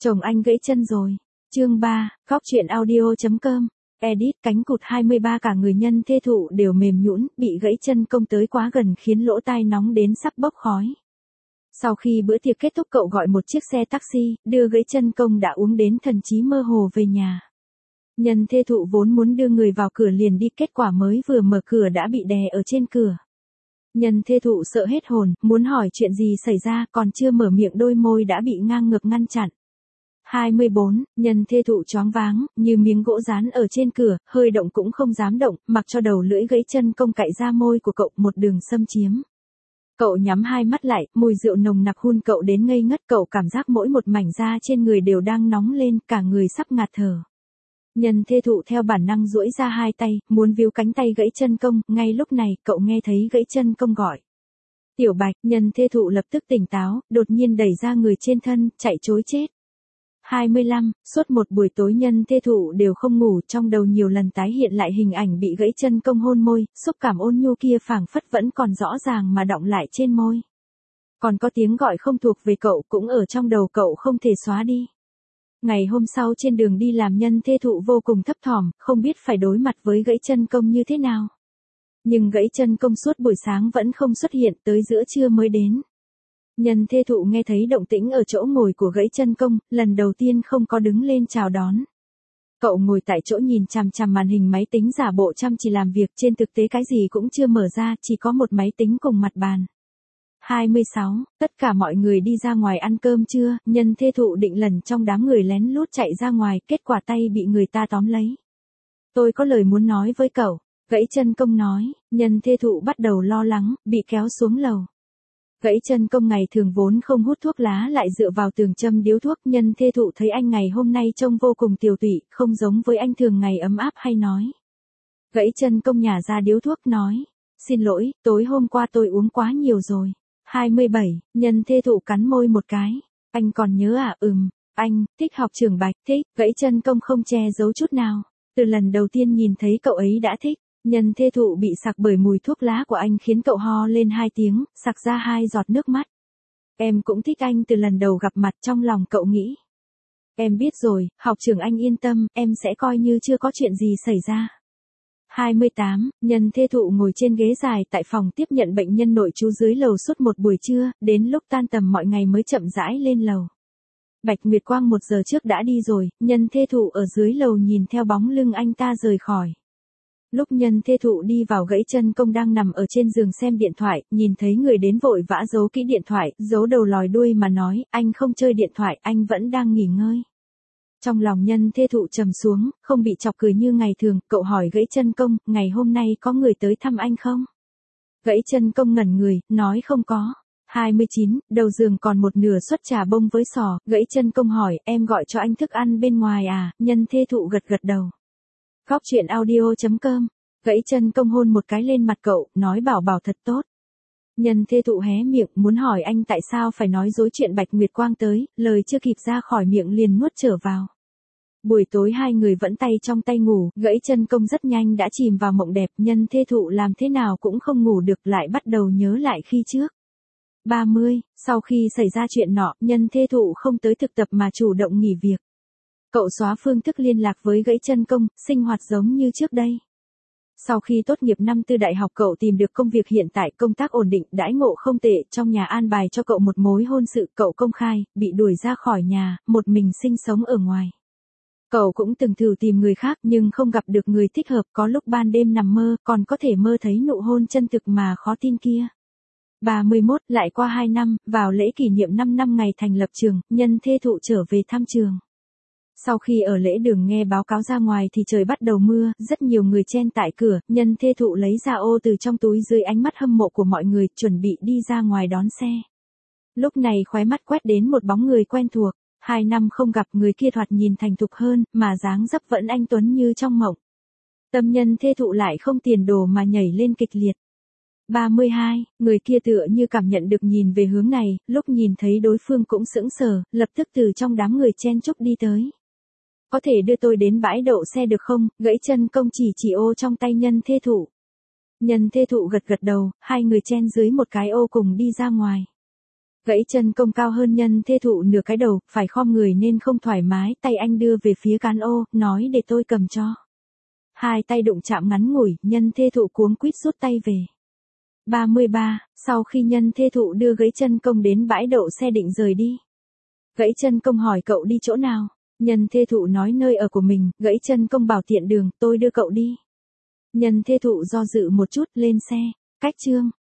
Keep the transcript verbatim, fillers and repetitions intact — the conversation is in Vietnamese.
Chồng anh gãy chân rồi. Chương ba, Góc truyện audio.com. Edit cánh cụt hai mươi ba cả người nhân thê thụ đều mềm nhũn, bị gãy chân công tới quá gần khiến lỗ tai nóng đến sắp bốc khói. Sau khi bữa tiệc kết thúc cậu gọi một chiếc xe taxi, đưa gãy chân công đã uống đến thần trí mơ hồ về nhà. Nhân thê thụ vốn muốn đưa người vào cửa liền đi, kết quả mới vừa mở cửa đã bị đè ở trên cửa. Nhân thê thụ sợ hết hồn, muốn hỏi chuyện gì xảy ra, còn chưa mở miệng đôi môi đã bị ngang ngược ngăn chặn. hai mươi bốn, nhân thê thụ choáng váng, như miếng gỗ dán ở trên cửa, hơi động cũng không dám động, mặc cho đầu lưỡi gãy chân công cạy ra môi của cậu một đường xâm chiếm. Cậu nhắm hai mắt lại, mùi rượu nồng nặc hun cậu đến ngây ngất, cậu cảm giác mỗi một mảnh da trên người đều đang nóng lên, cả người sắp ngạt thở. Nhân thê thụ theo bản năng duỗi ra hai tay, muốn víu cánh tay gãy chân công, ngay lúc này, cậu nghe thấy gãy chân công gọi. Tiểu Bạch, nhân thê thụ lập tức tỉnh táo, đột nhiên đẩy ra người trên thân, chạy trối chết. hai mươi lăm, suốt một buổi tối nhân thê thụ đều không ngủ, trong đầu nhiều lần tái hiện lại hình ảnh bị gãy chân công hôn môi, xúc cảm ôn nhu kia phảng phất vẫn còn rõ ràng mà đọng lại trên môi. Còn có tiếng gọi không thuộc về cậu cũng ở trong đầu cậu không thể xóa đi. Ngày hôm sau trên đường đi làm nhân thê thụ vô cùng thấp thỏm, không biết phải đối mặt với gãy chân công như thế nào. Nhưng gãy chân công suốt buổi sáng vẫn không xuất hiện, tới giữa trưa mới đến. Nhân thê thụ nghe thấy động tĩnh ở chỗ ngồi của gãy chân công, lần đầu tiên không có đứng lên chào đón. Cậu ngồi tại chỗ nhìn chằm chằm màn hình máy tính giả bộ chăm chỉ làm việc, trên thực tế cái gì cũng chưa mở ra, chỉ có một máy tính cùng mặt bàn. hai mươi sáu, tất cả mọi người đi ra ngoài ăn cơm trưa, nhân thê thụ định lần trong đám người lén lút chạy ra ngoài, kết quả tay bị người ta tóm lấy. Tôi có lời muốn nói với cậu, gãy chân công nói, nhân thê thụ bắt đầu lo lắng, bị kéo xuống lầu. Gãy chân công ngày thường vốn không hút thuốc lá lại dựa vào tường châm điếu thuốc, nhân thê thụ thấy anh ngày hôm nay trông vô cùng tiều tụy, không giống với anh thường ngày ấm áp hay nói. Gãy chân công nhả ra điếu thuốc nói, xin lỗi, tối hôm qua tôi uống quá nhiều rồi. hai mươi bảy, nhân thê thụ cắn môi một cái, anh còn nhớ à, ừm, anh, thích học trường Bạch, thích, gãy chân công không che giấu chút nào, từ lần đầu tiên nhìn thấy cậu ấy đã thích. Nhân thê thụ bị sặc bởi mùi thuốc lá của anh khiến cậu ho lên hai tiếng, sặc ra hai giọt nước mắt. Em cũng thích anh từ lần đầu gặp mặt, trong lòng cậu nghĩ. Em biết rồi, học trưởng anh yên tâm, em sẽ coi như chưa có chuyện gì xảy ra. hai mươi tám, nhân thê thụ ngồi trên ghế dài tại phòng tiếp nhận bệnh nhân nội trú dưới lầu suốt một buổi trưa, đến lúc tan tầm mọi ngày mới chậm rãi lên lầu. Bạch Nguyệt Quang một giờ trước đã đi rồi, nhân thê thụ ở dưới lầu nhìn theo bóng lưng anh ta rời khỏi. Lúc nhân thê thụ đi vào gãy chân công đang nằm ở trên giường xem điện thoại, nhìn thấy người đến vội vã giấu kỹ điện thoại, giấu đầu lòi đuôi mà nói, anh không chơi điện thoại, anh vẫn đang nghỉ ngơi. Trong lòng nhân thê thụ trầm xuống, không bị chọc cười như ngày thường, cậu hỏi gãy chân công, ngày hôm nay có người tới thăm anh không? Gãy chân công ngẩn người, nói không có. hai mươi chín, đầu giường còn một nửa suất trà bông với sò, gãy chân công hỏi, em gọi cho anh thức ăn bên ngoài à, nhân thê thụ gật gật đầu. Góc truyện audio.com, gãy chân công hôn một cái lên mặt cậu, nói bảo bảo thật tốt. Nhân thê thụ hé miệng, muốn hỏi anh tại sao phải nói dối chuyện Bạch Nguyệt Quang tới, lời chưa kịp ra khỏi miệng liền nuốt trở vào. Buổi tối hai người vẫn tay trong tay ngủ, gãy chân công rất nhanh đã chìm vào mộng đẹp, nhân thê thụ làm thế nào cũng không ngủ được, lại bắt đầu nhớ lại khi trước. ba mươi, sau khi xảy ra chuyện nọ, nhân thê thụ không tới thực tập mà chủ động nghỉ việc. Cậu xóa phương thức liên lạc với gãy chân công, sinh hoạt giống như trước đây. Sau khi tốt nghiệp năm tư đại học cậu tìm được công việc hiện tại, công tác ổn định, đãi ngộ không tệ, trong nhà an bài cho cậu một mối hôn sự, cậu công khai, bị đuổi ra khỏi nhà, một mình sinh sống ở ngoài. Cậu cũng từng thử tìm người khác nhưng không gặp được người thích hợp, có lúc ban đêm nằm mơ, còn có thể mơ thấy nụ hôn chân thực mà khó tin kia. ba mươi mốt, lại qua hai năm, vào lễ kỷ niệm năm năm ngày thành lập trường, nhân thê thụ trở về thăm trường. Sau khi ở lễ đường nghe báo cáo ra ngoài thì trời bắt đầu mưa, rất nhiều người chen tại cửa, nhân thê thụ lấy ra ô từ trong túi dưới ánh mắt hâm mộ của mọi người, chuẩn bị đi ra ngoài đón xe. Lúc này khóe mắt quét đến một bóng người quen thuộc, hai năm không gặp, người kia thoạt nhìn thành thục hơn, mà dáng dấp vẫn anh tuấn như trong mộng. Tâm nhân thê thụ lại không tiền đồ mà nhảy lên kịch liệt. ba mươi hai, người kia tựa như cảm nhận được nhìn về hướng này, lúc nhìn thấy đối phương cũng sững sờ, lập tức từ trong đám người chen chúc đi tới. Có thể đưa tôi đến bãi đậu xe được không? Gãy chân công chỉ chỉ ô trong tay nhân thê thụ. Nhân thê thụ gật gật đầu, hai người chen dưới một cái ô cùng đi ra ngoài. Gãy chân công cao hơn nhân thê thụ nửa cái đầu, phải khom người nên không thoải mái, tay anh đưa về phía cán ô, nói để tôi cầm cho. Hai tay đụng chạm ngắn ngủi, nhân thê thụ cuống quýt rút tay về. ba mươi ba, sau khi nhân thê thụ đưa gãy chân công đến bãi đậu xe định rời đi. Gãy chân công hỏi cậu đi chỗ nào? Nhân thê thụ nói nơi ở của mình, gãy chân công bảo tiện đường, tôi đưa cậu đi. Nhân thê thụ do dự một chút, lên xe. Cách chương